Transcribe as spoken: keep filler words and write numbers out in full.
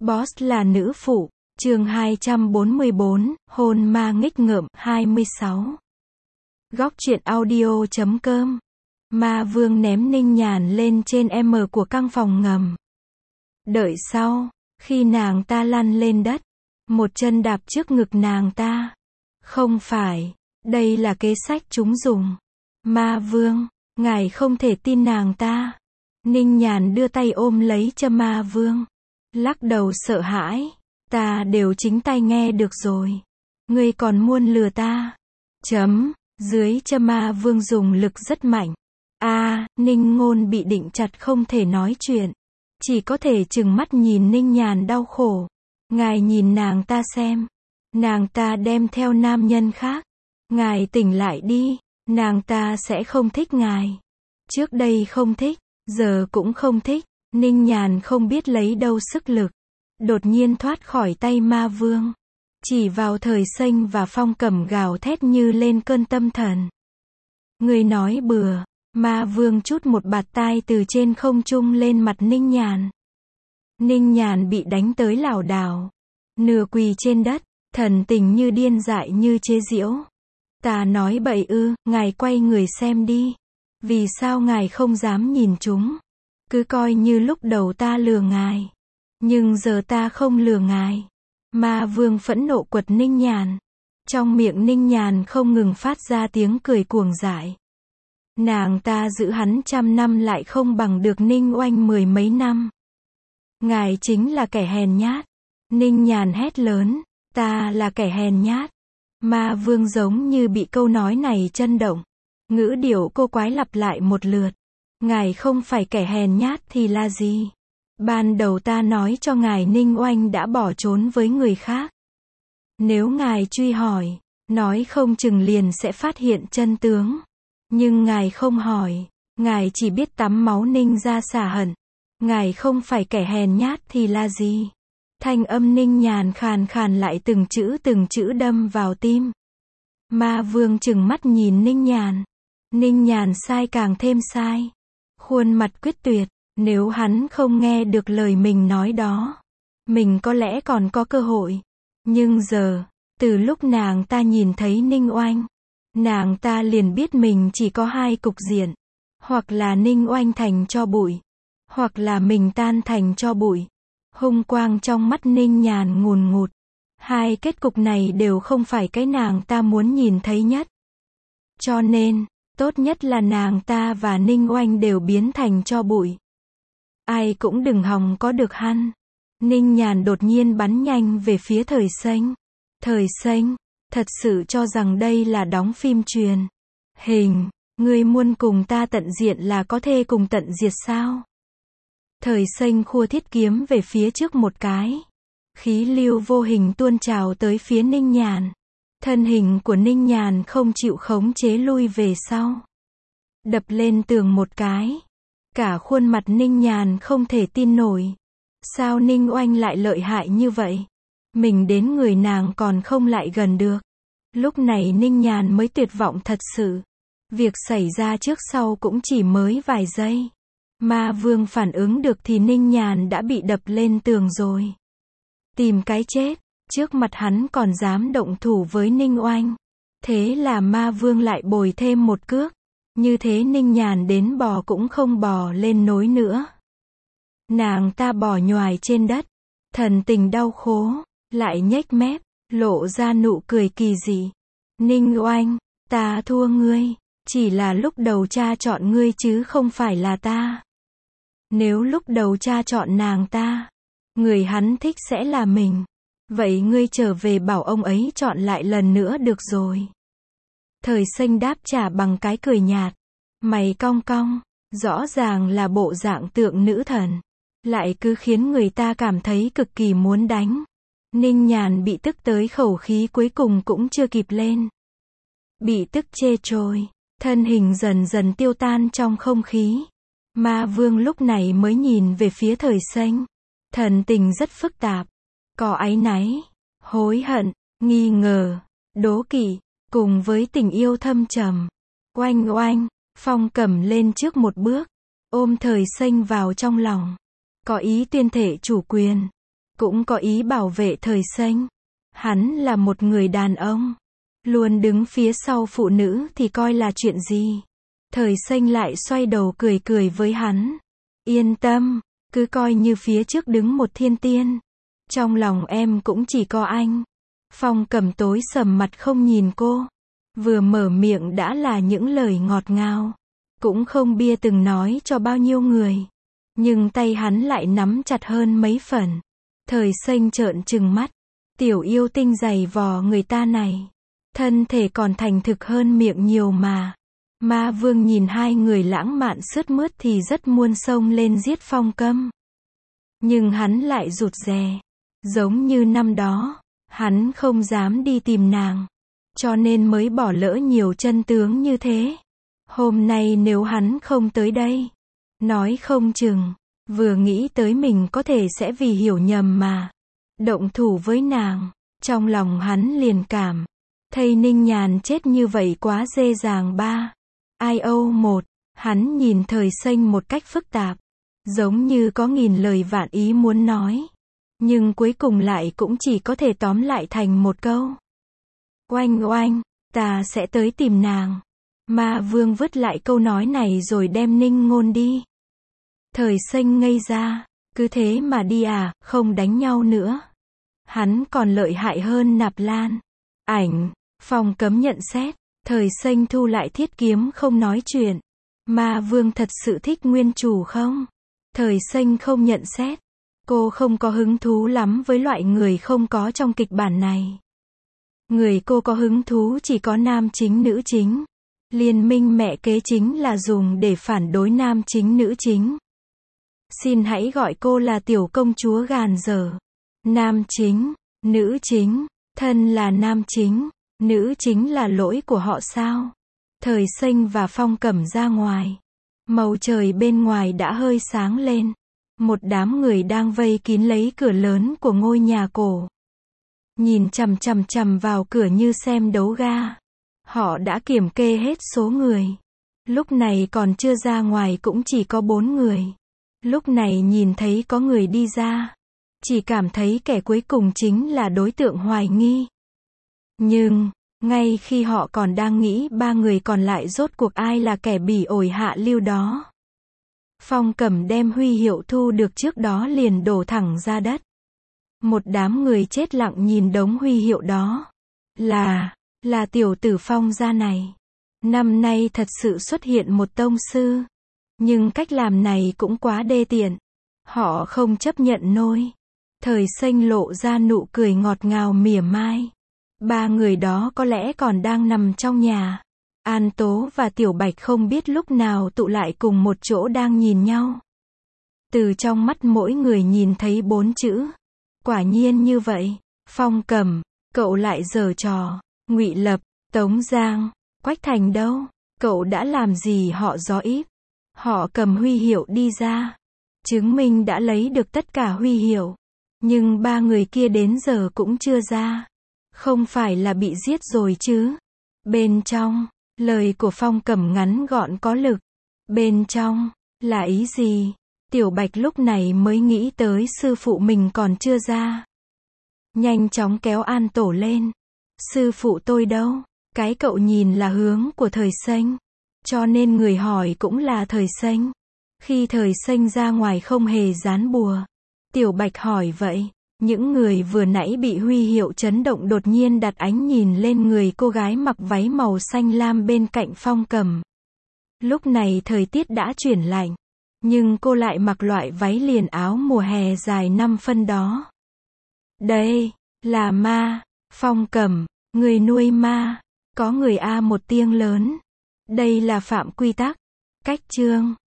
Boss là nữ phụ, chương hai trăm bốn mươi bốn, hôn ma nghịch ngợm, hai mươi sáu. Góc truyện audio chấm com. Ma Vương ném Ninh Nhàn lên trên M của căn phòng ngầm. Đợi sau, khi nàng ta lăn lên đất, một chân đạp trước ngực nàng ta. Không phải, đây là kế sách chúng dùng. Ma Vương, ngài không thể tin nàng ta. Ninh Nhàn đưa tay ôm lấy chân Ma Vương, lắc đầu sợ hãi. Ta đều chính tay nghe được rồi. Ngươi còn muốn lừa ta? Chấm, dưới chân Ma Vương dùng lực rất mạnh. A, à, Ninh Ngôn bị định chặt không thể nói chuyện. Chỉ có thể trừng mắt nhìn Ninh Nhàn đau khổ. Ngài nhìn nàng ta xem. Nàng ta đem theo nam nhân khác. Ngài tỉnh lại đi. Nàng ta sẽ không thích ngài. Trước đây không thích, giờ cũng không thích. Ninh Nhàn không biết lấy đâu sức lực. Đột nhiên thoát khỏi tay Ma Vương. Chỉ vào Thời Xanh và Phong Cẩm gào thét như lên cơn tâm thần. Người nói bừa. Ma Vương trút một bạt tai từ trên không trung lên mặt Ninh Nhàn. Ninh Nhàn bị đánh tới lảo đảo, nửa quỳ trên đất, thần tình như điên dại như chế giễu. Ta nói bậy ư? Ngài quay người xem đi. Vì sao ngài không dám nhìn chúng? Cứ coi như lúc đầu ta lừa ngài. Nhưng giờ ta không lừa ngài. Ma Vương phẫn nộ quật Ninh Nhàn. Trong miệng Ninh Nhàn không ngừng phát ra tiếng cười cuồng dại. Nàng ta giữ hắn trăm năm lại không bằng được Ninh Oanh mười mấy năm. Ngài chính là kẻ hèn nhát. Ninh Nhàn hét lớn. Ta là kẻ hèn nhát. Ma Vương giống như bị câu nói này chấn động. Ngữ điệu cô quái lặp lại một lượt. Ngài không phải kẻ hèn nhát thì là gì? Ban đầu ta nói cho ngài Ninh Oanh đã bỏ trốn với người khác. Nếu ngài truy hỏi, nói không chừng liền sẽ phát hiện chân tướng. Nhưng ngài không hỏi, ngài chỉ biết tắm máu Ninh ra xả hận. Ngài không phải kẻ hèn nhát thì là gì? Thanh âm Ninh Nhàn khàn khàn lại từng chữ từng chữ đâm vào tim. Ma Vương trừng mắt nhìn Ninh Nhàn. Ninh Nhàn sai càng thêm sai. Khuôn mặt quyết tuyệt. Nếu hắn không nghe được lời mình nói đó, mình có lẽ còn có cơ hội. Nhưng giờ, từ lúc nàng ta nhìn thấy Ninh Oanh, nàng ta liền biết mình chỉ có hai cục diện. Hoặc là Ninh Oanh thành tro bụi, hoặc là mình tan thành tro bụi. Hung quang trong mắt Ninh Nhàn ngùn ngụt. Hai kết cục này đều không phải cái nàng ta muốn nhìn thấy nhất. Cho nên, tốt nhất là nàng ta và Ninh Oanh đều biến thành tro bụi. Ai cũng đừng hòng có được hắn. Ninh Nhàn đột nhiên bắn nhanh về phía Thời Xanh. Thời Xanh, thật sự cho rằng đây là đóng phim truyền hình. Ngươi muốn cùng ta tận diện là có thể cùng tận diệt sao? Thời Xanh khua thiết kiếm về phía trước một cái. Khí lưu vô hình tuôn trào tới phía Ninh Nhàn. Thân hình của Ninh Nhàn không chịu khống chế lui về sau. Đập lên tường một cái. Cả khuôn mặt Ninh Nhàn không thể tin nổi. Sao Ninh Oanh lại lợi hại như vậy? Mình đến người nàng còn không lại gần được. Lúc này Ninh Nhàn mới tuyệt vọng thật sự. Việc xảy ra trước sau cũng chỉ mới vài giây. Ma Vương phản ứng được thì Ninh Nhàn đã bị đập lên tường rồi. Tìm cái chết. Trước mặt hắn còn dám động thủ với Ninh Oanh. Thế là Ma Vương lại bồi thêm một cước. Như thế Ninh Nhàn đến bò cũng không bò lên nối nữa. Nàng ta bò nhoài trên đất. Thần tình đau khổ. Lại nhếch mép. Lộ ra nụ cười kỳ dị. Ninh Oanh, ta thua ngươi. Chỉ là lúc đầu cha chọn ngươi chứ không phải là ta. Nếu lúc đầu cha chọn nàng ta, người hắn thích sẽ là mình. Vậy ngươi trở về bảo ông ấy chọn lại lần nữa được rồi. Thời Xanh đáp trả bằng cái cười nhạt. Mày cong cong, rõ ràng là bộ dạng tượng nữ thần. Lại cứ khiến người ta cảm thấy cực kỳ muốn đánh. Ninh Nhàn bị tức tới khẩu khí cuối cùng cũng chưa kịp lên. Bị tức chê trôi, thân hình dần dần tiêu tan trong không khí. Ma Vương lúc này mới nhìn về phía Thời Xanh. Thần tình rất phức tạp. Có áy náy, hối hận, nghi ngờ, đố kỵ, cùng với tình yêu thâm trầm. Oanh oanh, Phong Cẩm lên trước một bước, ôm Thời Xanh vào trong lòng. Có ý tuyên thệ chủ quyền. cũng có ý bảo vệ Thời Xanh. Hắn là một người đàn ông, luôn đứng phía sau phụ nữ thì coi là chuyện gì. Thời Xanh lại xoay đầu cười cười với hắn. Yên tâm, cứ coi như phía trước đứng một thiên tiên. Trong lòng em cũng chỉ có anh. Phong Cầm tối sầm mặt không nhìn cô. Vừa mở miệng đã là những lời ngọt ngào. Cũng không bia từng nói cho bao nhiêu người. Nhưng tay hắn lại nắm chặt hơn mấy phần. Thời Xanh trợn trừng mắt. Tiểu yêu tinh giày vò người ta này. Thân thể còn thành thực hơn miệng nhiều mà. Ma Vương nhìn hai người lãng mạn sướt mướt thì rất muốn xông lên giết Phong Cầm. Nhưng hắn lại rụt rè. Giống như năm đó, hắn không dám đi tìm nàng. Cho nên mới bỏ lỡ nhiều chân tướng như thế. Hôm nay nếu hắn không tới đây, nói không chừng, vừa nghĩ tới mình có thể sẽ vì hiểu nhầm mà động thủ với nàng, trong lòng hắn liền cảm, thây Ninh Nhàn chết như vậy quá dễ dàng ba. I O một, hắn nhìn Thời Xanh một cách phức tạp, giống như có nghìn lời vạn ý muốn nói, nhưng cuối cùng lại cũng chỉ có thể tóm lại thành một câu. Oanh oanh, ta sẽ tới tìm nàng. Ma Vương vứt lại câu nói này rồi đem Ninh Ngôn đi. Thời Xanh ngây ra, cứ thế mà đi à, không đánh nhau nữa. Hắn còn lợi hại hơn Nạp Lan. Ảnh, Phong Cấm nhận xét. Thời Xanh thu lại thiết kiếm không nói chuyện. Ma Vương thật sự thích nguyên chủ không? Thời Xanh không nhận xét. Cô không có hứng thú lắm với loại người không có trong kịch bản này. Người cô có hứng thú chỉ có nam chính nữ chính. Liên minh mẹ kế chính là dùng để phản đối nam chính nữ chính. Xin hãy gọi cô là tiểu công chúa gàn dở. Nam chính, nữ chính, thân là nam chính, nữ chính là lỗi của họ sao? Thời Xanh và Phong Cẩm ra ngoài. Màu trời bên ngoài đã hơi sáng lên. Một đám người đang vây kín lấy cửa lớn của ngôi nhà cổ. Nhìn chằm chằm chằm vào cửa như xem đấu ga. Họ đã kiểm kê hết số người. Lúc này còn chưa ra ngoài cũng chỉ có bốn người. Lúc này nhìn thấy có người đi ra. Chỉ cảm thấy kẻ cuối cùng chính là đối tượng hoài nghi. Nhưng, ngay khi họ còn đang nghĩ ba người còn lại rốt cuộc ai là kẻ bỉ ổi hạ lưu đó. Phong Cẩm đem huy hiệu thu được trước đó liền đổ thẳng ra đất. Một đám người chết lặng nhìn đống huy hiệu đó. Là, là tiểu tử Phong gia này. Năm nay thật sự xuất hiện một tông sư. Nhưng cách làm này cũng quá đê tiện. Họ không chấp nhận nổi. Thời Xanh lộ ra nụ cười ngọt ngào mỉa mai. Ba người đó có lẽ còn đang nằm trong nhà. An Tố và Tiểu Bạch không biết lúc nào tụ lại cùng một chỗ đang nhìn nhau. Từ trong mắt mỗi người nhìn thấy bốn chữ. Quả nhiên như vậy. Phong Cẩm, cậu lại giở trò. Ngụy Lập, Tống Giang, Quách Thành đâu? Cậu đã làm gì họ gió íp? Họ cầm huy hiệu đi ra. Chứng minh đã lấy được tất cả huy hiệu. Nhưng ba người kia đến giờ cũng chưa ra. Không phải là bị giết rồi chứ? Bên trong, lời của Phong Cẩm ngắn gọn có lực. Bên trong, là ý gì? Tiểu Bạch lúc này mới nghĩ tới sư phụ mình còn chưa ra. Nhanh chóng kéo An Tổ lên. Sư phụ tôi đâu? Cái cậu nhìn là hướng của Thời Xanh. Cho nên người hỏi cũng là Thời Xanh. Khi Thời Xanh ra ngoài không hề dán bùa. Tiểu Bạch hỏi vậy. Những người vừa nãy bị huy hiệu chấn động đột nhiên đặt ánh nhìn lên người cô gái mặc váy màu xanh lam bên cạnh Phong Cẩm. Lúc này thời tiết đã chuyển lạnh. Nhưng cô lại mặc loại váy liền áo mùa hè dài năm phân đó. Đây, là ma. Phong Cẩm, người nuôi ma. Có người A một tiếng lớn. Đây là phạm quy tắc. Cách chương.